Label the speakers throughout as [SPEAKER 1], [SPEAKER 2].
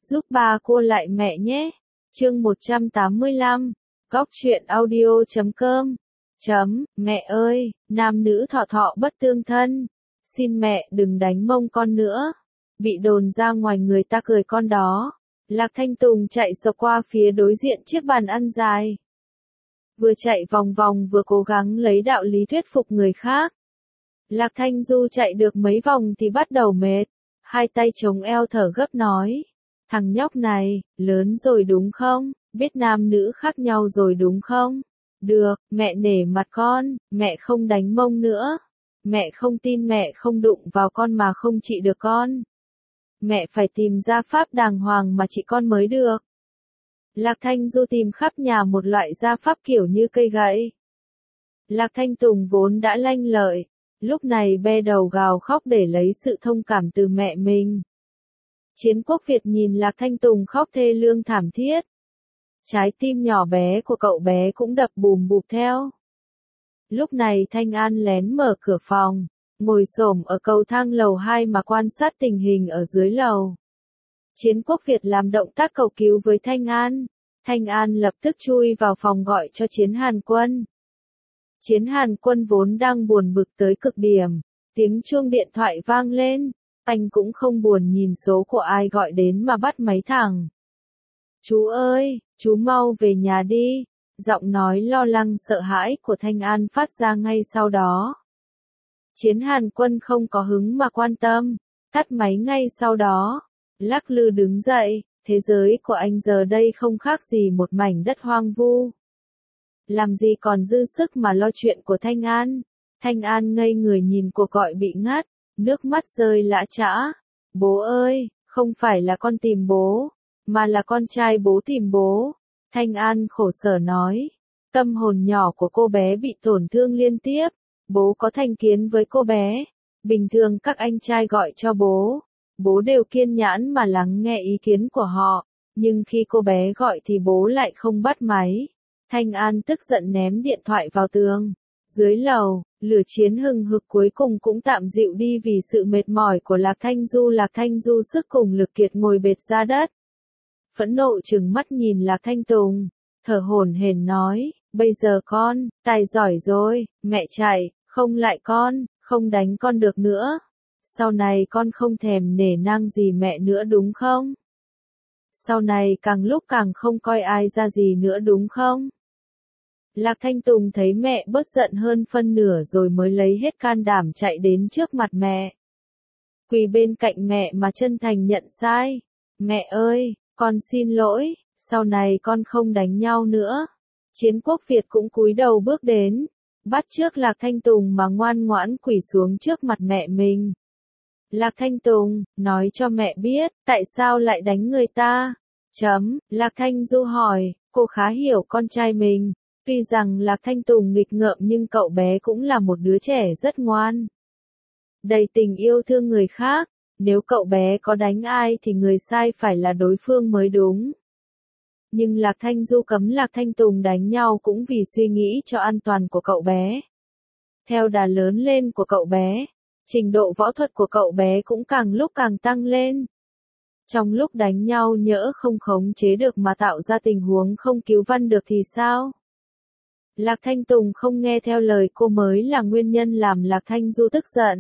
[SPEAKER 1] giúp ba cô lại mẹ nhé. Chương 185, Góc truyện audio.com. Mẹ ơi, nam nữ thọ thọ bất tương thân. Xin mẹ đừng đánh mông con nữa. Bị đồn ra ngoài người ta cười con đó. Lạc Thanh Tùng chạy sộc qua phía đối diện chiếc bàn ăn dài. Vừa chạy vòng vòng vừa cố gắng lấy đạo lý thuyết phục người khác. Lạc Thanh Du chạy được mấy vòng thì bắt đầu mệt. Hai tay chống eo thở gấp nói. Thằng nhóc này, lớn rồi đúng không? Biết nam nữ khác nhau rồi đúng không? Được, mẹ nể mặt con, mẹ không đánh mông nữa. Mẹ không tin mẹ không đụng vào con mà không trị được con. Mẹ phải tìm ra pháp đàng hoàng mà trị con mới được. Lạc Thanh Du tìm khắp nhà một loại gia pháp kiểu như cây gậy. Lạc Thanh Tùng vốn đã lanh lợi, lúc này be đầu gào khóc để lấy sự thông cảm từ mẹ mình. Chiến Quốc Việt nhìn Lạc Thanh Tùng khóc thê lương thảm thiết. Trái tim nhỏ bé của cậu bé cũng đập bùm bụp theo. Lúc này Thanh An lén mở cửa phòng, ngồi xổm ở cầu thang lầu 2 mà quan sát tình hình ở dưới lầu. Chiến Quốc Việt làm động tác cầu cứu với Thanh An. Thanh An lập tức chui vào phòng gọi cho Chiến Hàn Quân. Chiến Hàn Quân vốn đang buồn bực tới cực điểm. Tiếng chuông điện thoại vang lên. Anh cũng không buồn nhìn số của ai gọi đến mà bắt máy thẳng. Chú ơi, chú mau về nhà đi. Giọng nói lo lắng sợ hãi của Thanh An phát ra ngay sau đó. Chiến Hàn Quân không có hứng mà quan tâm. Tắt máy ngay sau đó. Lắc lư đứng dậy. Thế giới của anh giờ đây không khác gì một mảnh đất hoang vu. Làm gì còn dư sức mà lo chuyện của Thanh An. Thanh An ngây người nhìn cuộc gọi bị ngắt. Nước mắt rơi lã chã. Bố ơi, không phải là con tìm bố, mà là con trai bố tìm bố. Thanh An khổ sở nói. Tâm hồn nhỏ của cô bé bị tổn thương liên tiếp. Bố có thành kiến với cô bé. Bình thường các anh trai gọi cho bố. Bố đều kiên nhẫn mà lắng nghe ý kiến của họ. Nhưng khi cô bé gọi thì bố lại không bắt máy. Thanh An tức giận ném điện thoại vào tường. Dưới lầu, lửa chiến hừng hực cuối cùng cũng tạm dịu đi vì sự mệt mỏi của Lạc Thanh Du. Lạc Thanh Du sức cùng lực kiệt ngồi bệt ra đất. Phẫn nộ trừng mắt nhìn Lạc Thanh Tùng, thở hổn hển nói, bây giờ con, tài giỏi rồi, mẹ chạy, không lại con, không đánh con được nữa. Sau này con không thèm nể nang gì mẹ nữa đúng không? Sau này càng lúc càng không coi ai ra gì nữa đúng không? Lạc Thanh Tùng thấy mẹ bớt giận hơn phân nửa rồi mới lấy hết can đảm chạy đến trước mặt mẹ. Quỳ bên cạnh mẹ mà chân thành nhận sai. Mẹ ơi, con xin lỗi, sau này con không đánh nhau nữa. Chiến Quốc Việt cũng cúi đầu bước đến, bắt chước Lạc Thanh Tùng mà ngoan ngoãn quỳ xuống trước mặt mẹ mình. Lạc Thanh Tùng, nói cho mẹ biết, tại sao lại đánh người ta? Lạc Thanh Du hỏi, cô khá hiểu con trai mình. Tuy rằng Lạc Thanh Tùng nghịch ngợm nhưng cậu bé cũng là một đứa trẻ rất ngoan. Đầy tình yêu thương người khác, nếu cậu bé có đánh ai thì người sai phải là đối phương mới đúng. Nhưng Lạc Thanh Du cấm Lạc Thanh Tùng đánh nhau cũng vì suy nghĩ cho an toàn của cậu bé. Theo đà lớn lên của cậu bé, trình độ võ thuật của cậu bé cũng càng lúc càng tăng lên. Trong lúc đánh nhau nhỡ không khống chế được mà tạo ra tình huống không cứu vãn được thì sao? Lạc Thanh Tùng không nghe theo lời cô mới là nguyên nhân làm Lạc Thanh Du tức giận.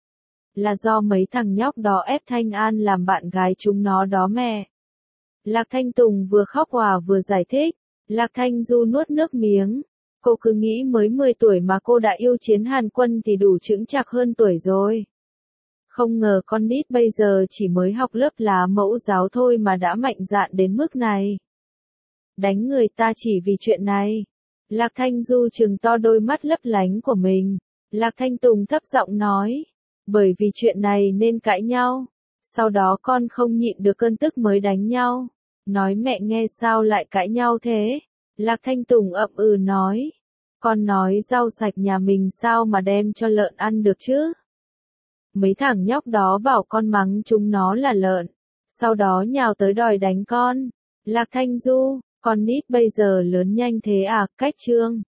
[SPEAKER 1] Là do mấy thằng nhóc đó ép Thanh An làm bạn gái chúng nó đó mẹ. Lạc Thanh Tùng vừa khóc òa vừa giải thích. Lạc Thanh Du nuốt nước miếng. Cô cứ nghĩ mới 10 tuổi mà cô đã yêu Chiến Hàn Quân thì đủ chững chạc hơn tuổi rồi. Không ngờ con nít bây giờ chỉ mới học lớp lá mẫu giáo thôi mà đã mạnh dạn đến mức này. Đánh người ta chỉ vì chuyện này. Lạc Thanh Du trừng to đôi mắt lấp lánh của mình. Lạc Thanh Tùng thấp giọng nói. Bởi vì chuyện này nên cãi nhau. Sau đó con không nhịn được cơn tức mới đánh nhau. Nói mẹ nghe sao lại cãi nhau thế? Lạc Thanh Tùng ậm ừ nói. Con nói rau sạch nhà mình sao mà đem cho lợn ăn được chứ? Mấy thằng nhóc đó bảo con mắng chúng nó là lợn. Sau đó nhào tới đòi đánh con. Lạc Thanh Du, con nít bây giờ lớn nhanh thế à? Cách chương